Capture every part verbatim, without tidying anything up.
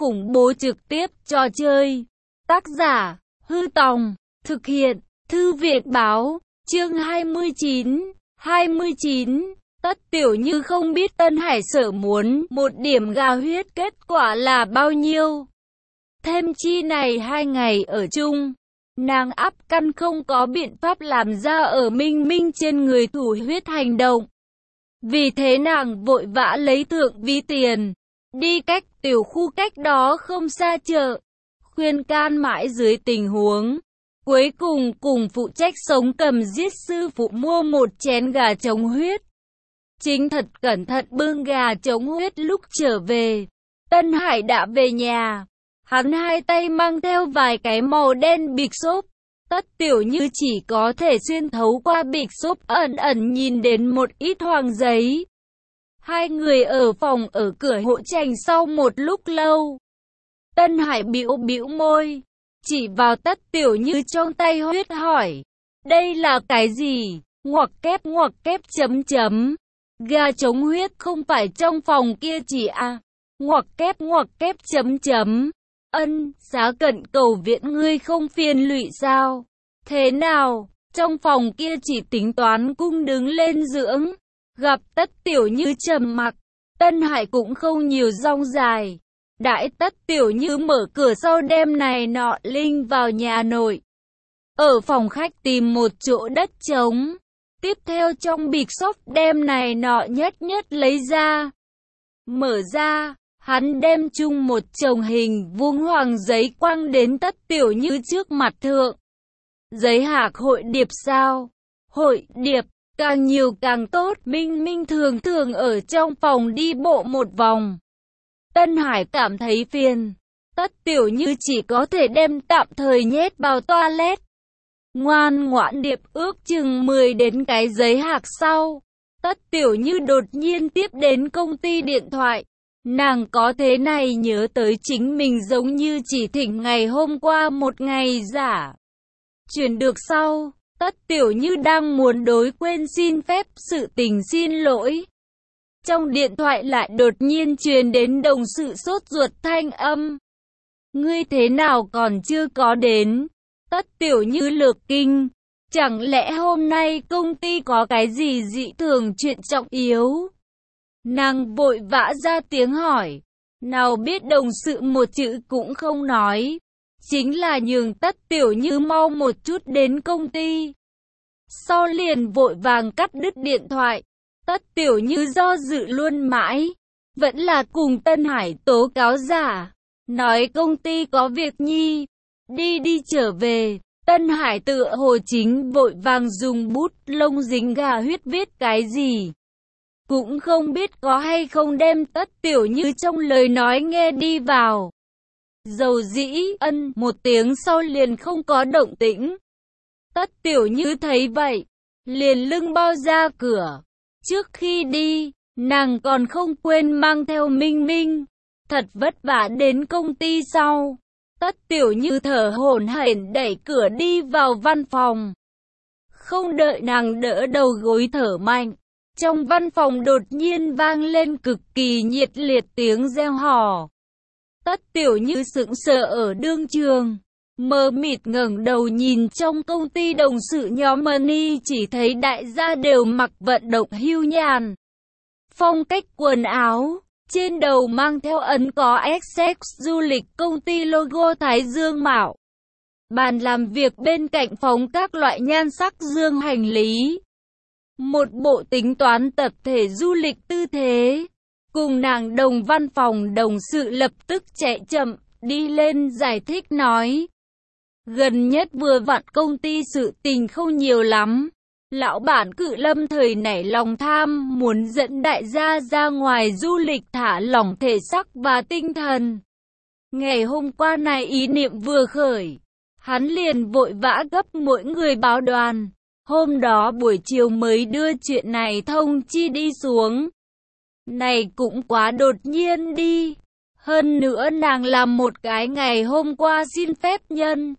khủng bố trực tiếp trò chơi. Tác giả, Hư Tòng, thực hiện, Thư viện Báo, chương hai mươi chín, hai mươi chín. Tất Tiểu Như không biết Tân Hải Sở muốn một điểm gà huyết kết quả là bao nhiêu. Thêm chi này hai ngày ở chung, nàng áp căn không có biện pháp làm ra ở Minh Minh trên người thủ huyết hành động. Vì thế nàng vội vã lấy thượng ví tiền, đi cách tiểu khu cách đó không xa chợ, khuyên can mãi dưới tình huống. Cuối cùng cùng phụ trách sống cầm giết sư phụ mua một chén gà chống huyết. Chính thật cẩn thận bưng gà chống huyết lúc trở về. Tân Hải đã về nhà. Hắn hai tay mang theo vài cái màu đen bịch xốp. Tất Tiểu Như chỉ có thể xuyên thấu qua bịch xốp ẩn ẩn nhìn đến một ít hoàng giấy. Hai người ở phòng ở cửa hộ trành sau một lúc lâu. Tân Hải bĩu bĩu môi, chỉ vào Tất Tiểu Như trong tay huyết hỏi. Đây là cái gì? Ngoặc kép ngoặc kép chấm chấm. Gà chống huyết không phải trong phòng kia chỉ à? Ngoặc kép ngoặc kép chấm chấm. Ân, Giá Cận cầu viện ngươi không phiền lụy sao? Thế nào, trong phòng kia chỉ tính toán cung đứng lên dưỡng. Gặp Tất Tiểu Như trầm mặc, Tân Hải cũng không nhiều rong dài. Đãi Tất Tiểu Như mở cửa sau đêm này nọ linh vào nhà nội. Ở phòng khách tìm một chỗ đất trống. Tiếp theo trong bịch xốp đem này nọ nhất nhất lấy ra. Mở ra, hắn đem chung một chồng hình vuông hoàng giấy quăng đến Tất Tiểu Như trước mặt thượng. Giấy hạc hội điệp sao? Hội điệp, càng nhiều càng tốt. Minh Minh thường thường ở trong phòng đi bộ một vòng. Tân Hải cảm thấy phiền. Tất Tiểu Như chỉ có thể đem tạm thời nhét vào toilet. Ngoan ngoãn điệp ước chừng mười đến cái giấy hạc sau. Tất Tiểu Như đột nhiên tiếp đến công ty điện thoại. Nàng có thế này nhớ tới chính mình giống như chỉ thỉnh ngày hôm qua một ngày giả. Chuyển được sau, Tất Tiểu Như đang muốn đối quên xin phép sự tình xin lỗi. Trong điện thoại lại đột nhiên truyền đến đồng sự sốt ruột thanh âm. Ngươi thế nào còn chưa có đến? Tất Tiểu Như lược kinh. Chẳng lẽ hôm nay công ty có cái gì dị thường chuyện trọng yếu? Nàng vội vã ra tiếng hỏi. Nào biết đồng sự một chữ cũng không nói. Chính là nhường Tất Tiểu Như mau một chút đến công ty. Sau liền vội vàng cắt đứt điện thoại. Tất Tiểu Như do dự luôn mãi. Vẫn là cùng Tân Hải tố cáo giả. Nói công ty có việc nhi. Đi đi trở về. Tân Hải tựa hồ chính vội vàng dùng bút lông dính gà huyết viết cái gì. Cũng không biết có hay không đem Tất Tiểu Như trong lời nói nghe đi vào. Dầu dĩ ân một tiếng sau liền không có động tĩnh. Tất Tiểu Như thấy vậy, liền lưng bao ra cửa. Trước khi đi, nàng còn không quên mang theo Minh Minh. Thật vất vả đến công ty sau. Tất Tiểu Như thở hổn hển đẩy cửa đi vào văn phòng. Không đợi nàng đỡ đầu gối thở mạnh. Trong văn phòng đột nhiên vang lên cực kỳ nhiệt liệt tiếng reo hò. Tất Tiểu Như sững sờ ở đương trường. Mờ mịt ngẩng đầu nhìn trong công ty đồng sự nhóm Money chỉ thấy đại gia đều mặc vận động hưu nhàn. Phong cách quần áo, trên đầu mang theo ấn có Essex du lịch công ty logo Thái Dương Mạo. Bàn làm việc bên cạnh phóng các loại nhan sắc dương hành lý. Một bộ tính toán tập thể du lịch tư thế. Cùng nàng đồng văn phòng đồng sự lập tức chạy chậm, đi lên giải thích nói. Gần nhất vừa vặn công ty sự tình không nhiều lắm. Lão bản Cự Lâm thời nảy lòng tham muốn dẫn đại gia ra ngoài du lịch thả lỏng thể xác và tinh thần. Ngày hôm qua này ý niệm vừa khởi. Hắn liền vội vã gấp mỗi người báo đoàn. Hôm đó buổi chiều mới đưa chuyện này thông chi đi xuống. Này cũng quá đột nhiên đi. Hơn nữa nàng làm một cái ngày hôm qua xin phép nhân.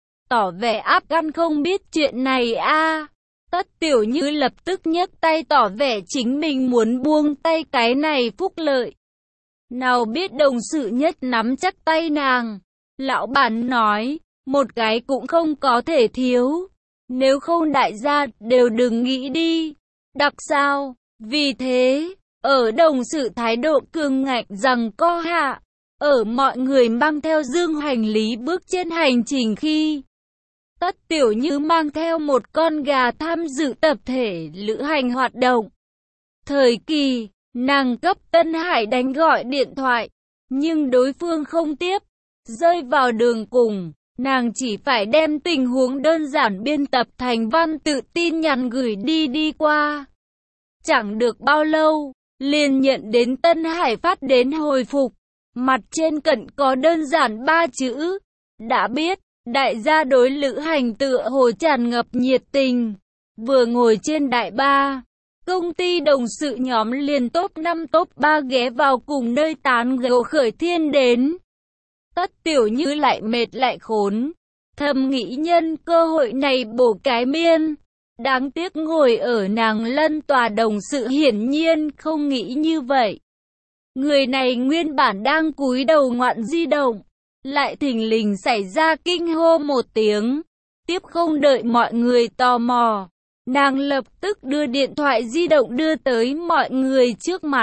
Tỏ vẻ áp gan không biết chuyện này a. À. Tất Tiểu Như lập tức nhấc tay tỏ vẻ chính mình muốn buông tay cái này phúc lợi. Nào biết đồng sự nhất nắm chắc tay nàng. Lão bản nói, một cái cũng không có thể thiếu. Nếu không đại gia đều đừng nghĩ đi. Đặc sao? Vì thế, ở đồng sự thái độ cương ngạnh rằng co hạ, ở mọi người mang theo dương hành lý bước trên hành trình khi Tất Tiểu Như mang theo một con gà tham dự tập thể lữ hành hoạt động. Thời kỳ, nàng cấp Tân Hải đánh gọi điện thoại, nhưng đối phương không tiếp, rơi vào đường cùng. Nàng chỉ phải đem tình huống đơn giản biên tập thành văn tự tin nhắn gửi đi đi qua. Chẳng được bao lâu, liền nhận đến Tân Hải phát đến hồi phục. Mặt trên cận có đơn giản ba chữ. Đã biết, đại gia đối lữ hành tựa hồ tràn ngập nhiệt tình. Vừa ngồi trên đại ba, công ty đồng sự nhóm liền top năm top ba ghé vào cùng nơi tán gẫu khởi thiên đến. Tất Tiểu Như lại mệt lại khốn, thầm nghĩ nhân cơ hội này bổ cái miên. Đáng tiếc ngồi ở nàng lân tòa đồng sự hiển nhiên không nghĩ như vậy. Người này nguyên bản đang cúi đầu ngoạn di động, lại thình lình xảy ra kinh hô một tiếng. Tiếp không đợi mọi người tò mò, nàng lập tức đưa điện thoại di động đưa tới mọi người trước mặt.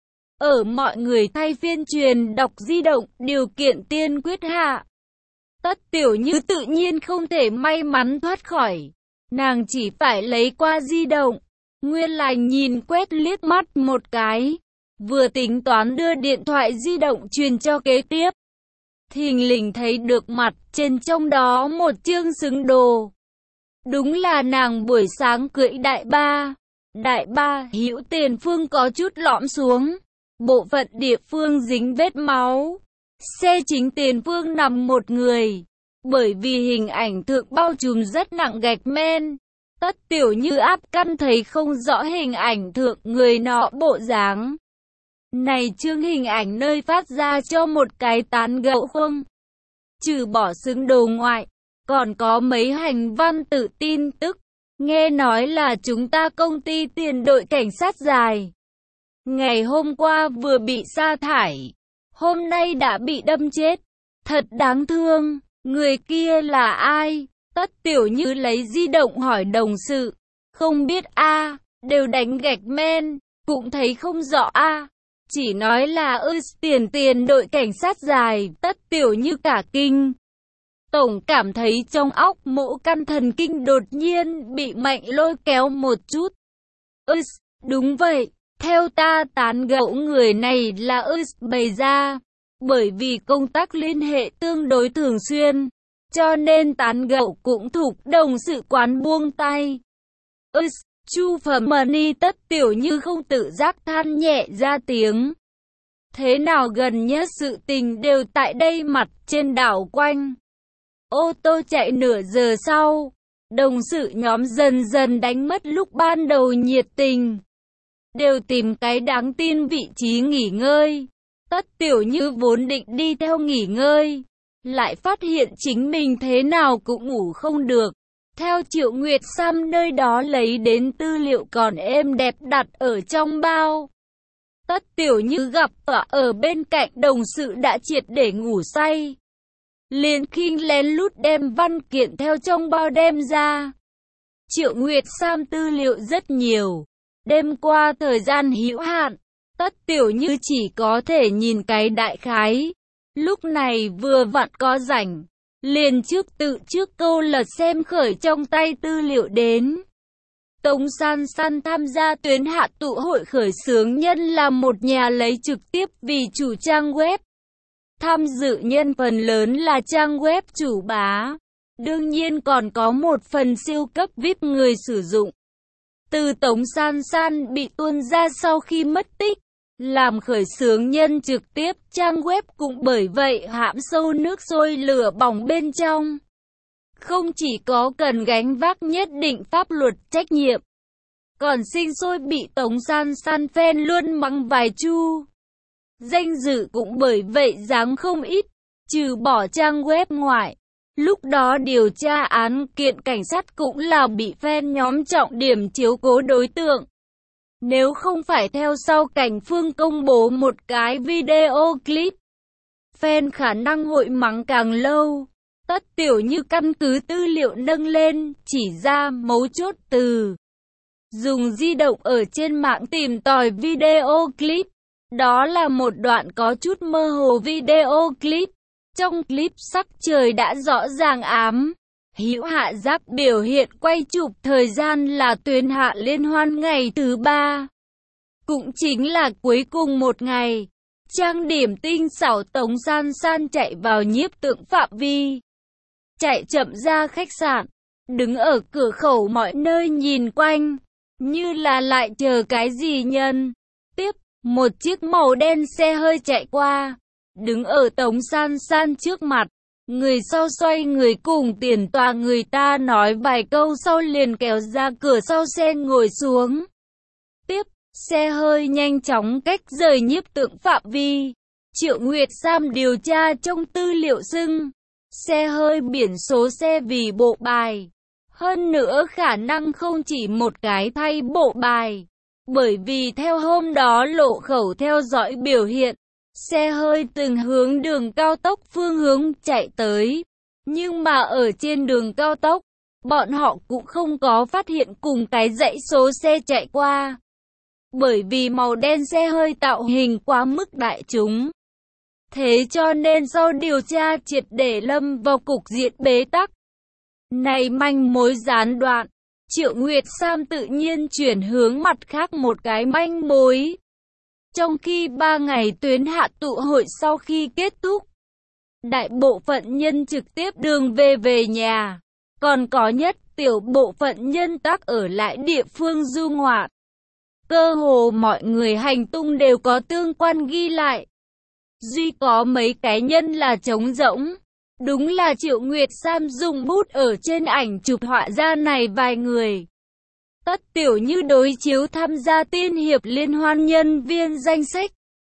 Ở mọi người thay phiên truyền đọc di động, điều kiện tiên quyết hạ. Tất Tiểu Như tự nhiên không thể may mắn thoát khỏi. Nàng chỉ phải lấy qua di động, nguyên là nhìn quét liếc mắt một cái, vừa tính toán đưa điện thoại di động truyền cho kế tiếp. Thình lình thấy được mặt trên trong đó một chương xứng đồ. Đúng là nàng buổi sáng cưỡi đại ba. Đại ba hữu tiền phương có chút lõm xuống, bộ phận địa phương dính vết máu. Xe chính tiền phương nằm một người. Bởi vì hình ảnh thượng bao trùm rất nặng gạch men, Tất Tiểu Như áp căn thấy không rõ hình ảnh thượng người nọ bộ dáng. Này chương hình ảnh nơi phát ra cho một cái tán gẫu không. Trừ bỏ xứng đồ ngoại, còn có mấy hành văn tự tin tức. Nghe nói là chúng ta công ty tiền đội cảnh sát dài. Ngày hôm qua vừa bị sa thải, hôm nay đã bị đâm chết. Thật đáng thương. Người kia là ai? Tất Tiểu Như lấy di động hỏi đồng sự. Không biết a, à, đều đánh gạch men, cũng thấy không rõ a. À. Chỉ nói là ư tiền tiền đội cảnh sát dài. Tất Tiểu Như cả kinh. Tổng cảm thấy trong óc mỗ căn thần kinh đột nhiên bị mạnh lôi kéo một chút. Ư, đúng vậy, theo ta tán gẫu người này là ư bày ra. Bởi vì công tác liên hệ tương đối thường xuyên, cho nên tán gẫu cũng thuộc đồng sự quán buông tay. Ư, Chu Phẩm Mani. Tất Tiểu Như không tự giác than nhẹ ra tiếng. Thế nào gần nhất sự tình đều tại đây mặt trên đảo quanh. Ô tô chạy nửa giờ sau, đồng sự nhóm dần dần đánh mất lúc ban đầu nhiệt tình. Đều tìm cái đáng tin vị trí nghỉ ngơi. Tất Tiểu Như vốn định đi theo nghỉ ngơi, lại phát hiện chính mình thế nào cũng ngủ không được. Theo Triệu Nguyệt Sam nơi đó lấy đến tư liệu còn êm đẹp đặt ở trong bao. Tất Tiểu Như gặp ở, ở bên cạnh đồng sự đã triệt để ngủ say. Liền khinh lén lút đem văn kiện theo trong bao đem ra. Triệu Nguyệt Sam tư liệu rất nhiều. Đêm qua thời gian hữu hạn, Tất Tiểu Như chỉ có thể nhìn cái đại khái. Lúc này vừa vặn có rảnh, liền trước tự trước câu lật xem khởi trong tay tư liệu đến. Tống San San tham gia tuyến hạ tụ hội khởi xướng nhân là một nhà lấy trực tiếp vì chủ trang web. Tham dự nhân phần lớn là trang web chủ bá. Đương nhiên còn có một phần siêu cấp vi ai pi người sử dụng. Từ Tống San San bị tuôn ra sau khi mất tích, làm khởi xướng nhân trực tiếp, trang web cũng bởi vậy hãm sâu nước sôi lửa bỏng bên trong. Không chỉ có cần gánh vác nhất định pháp luật trách nhiệm, còn sinh sôi bị Tống San San phen luôn mắng vài chu. Danh dự cũng bởi vậy giáng không ít, trừ bỏ trang web ngoại. Lúc đó điều tra án kiện cảnh sát cũng là bị phen nhóm trọng điểm chiếu cố đối tượng. Nếu không phải theo sau Cảnh Phương công bố một cái video clip, fan khả năng hội mắng càng lâu. Tất Tiểu Như căn cứ tư liệu nâng lên, chỉ ra mấu chốt từ dùng di động ở trên mạng tìm tòi video clip. Đó là một đoạn có chút mơ hồ video clip. Trong clip sắc trời đã rõ ràng ám. Hữu Hạ Giác biểu hiện quay chụp thời gian là tuyên hạ liên hoan ngày thứ ba. Cũng chính là cuối cùng một ngày. Trang điểm tinh xảo Tống San San chạy vào nhiếp tượng phạm vi. Chạy chậm ra khách sạn. Đứng ở cửa khẩu mọi nơi nhìn quanh. Như là lại chờ cái gì nhân. Tiếp, một chiếc màu đen xe hơi chạy qua. Đứng ở Tống San San trước mặt. Người sau xoay người cùng tiền tòa người ta nói vài câu sau liền kéo ra cửa sau xe ngồi xuống. Tiếp, xe hơi nhanh chóng cách rời nhiếp tượng phạm vi. Triệu Nguyệt Sam điều tra trong tư liệu xưng. Xe hơi biển số xe vì bộ bài. Hơn nữa khả năng không chỉ một cái thay bộ bài. Bởi vì theo hôm đó lộ khẩu theo dõi biểu hiện. Xe hơi từng hướng đường cao tốc phương hướng chạy tới. Nhưng mà ở trên đường cao tốc, bọn họ cũng không có phát hiện cùng cái dãy số xe chạy qua. Bởi vì màu đen xe hơi tạo hình quá mức đại chúng. Thế cho nên sau điều tra triệt để lâm vào cục diện bế tắc. Này manh mối gián đoạn, Triệu Nguyệt Sam tự nhiên chuyển hướng mặt khác một cái manh mối. Trong khi ba ngày tuyến hạ tụ hội sau khi kết thúc, đại bộ phận nhân trực tiếp đường về về nhà, còn có nhất tiểu bộ phận nhân tác ở lại địa phương du ngoạn. Cơ hồ mọi người hành tung đều có tương quan ghi lại. Duy có mấy cái nhân là trống rỗng. Đúng là Triệu Nguyệt Sam dùng bút ở trên ảnh chụp họa ra này vài người. Tất Tiểu Như đối chiếu tham gia tiên hiệp liên hoan nhân viên danh sách.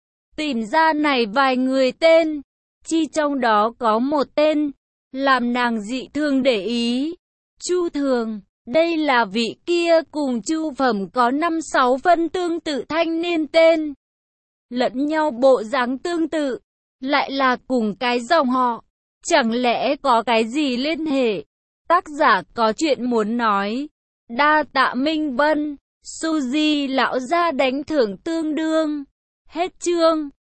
Tìm ra này vài người tên. Chi trong đó có một tên, làm nàng dị thường để ý. Chu Thường, đây là vị kia cùng Chu Phẩm có năm sáu phân tương tự thanh niên tên. Lẫn nhau bộ dáng tương tự, lại là cùng cái dòng họ. Chẳng lẽ có cái gì liên hệ? Tác giả có chuyện muốn nói. Đa tạ Minh Vân, Suzy lão gia đánh thưởng tương đương. Hết chương.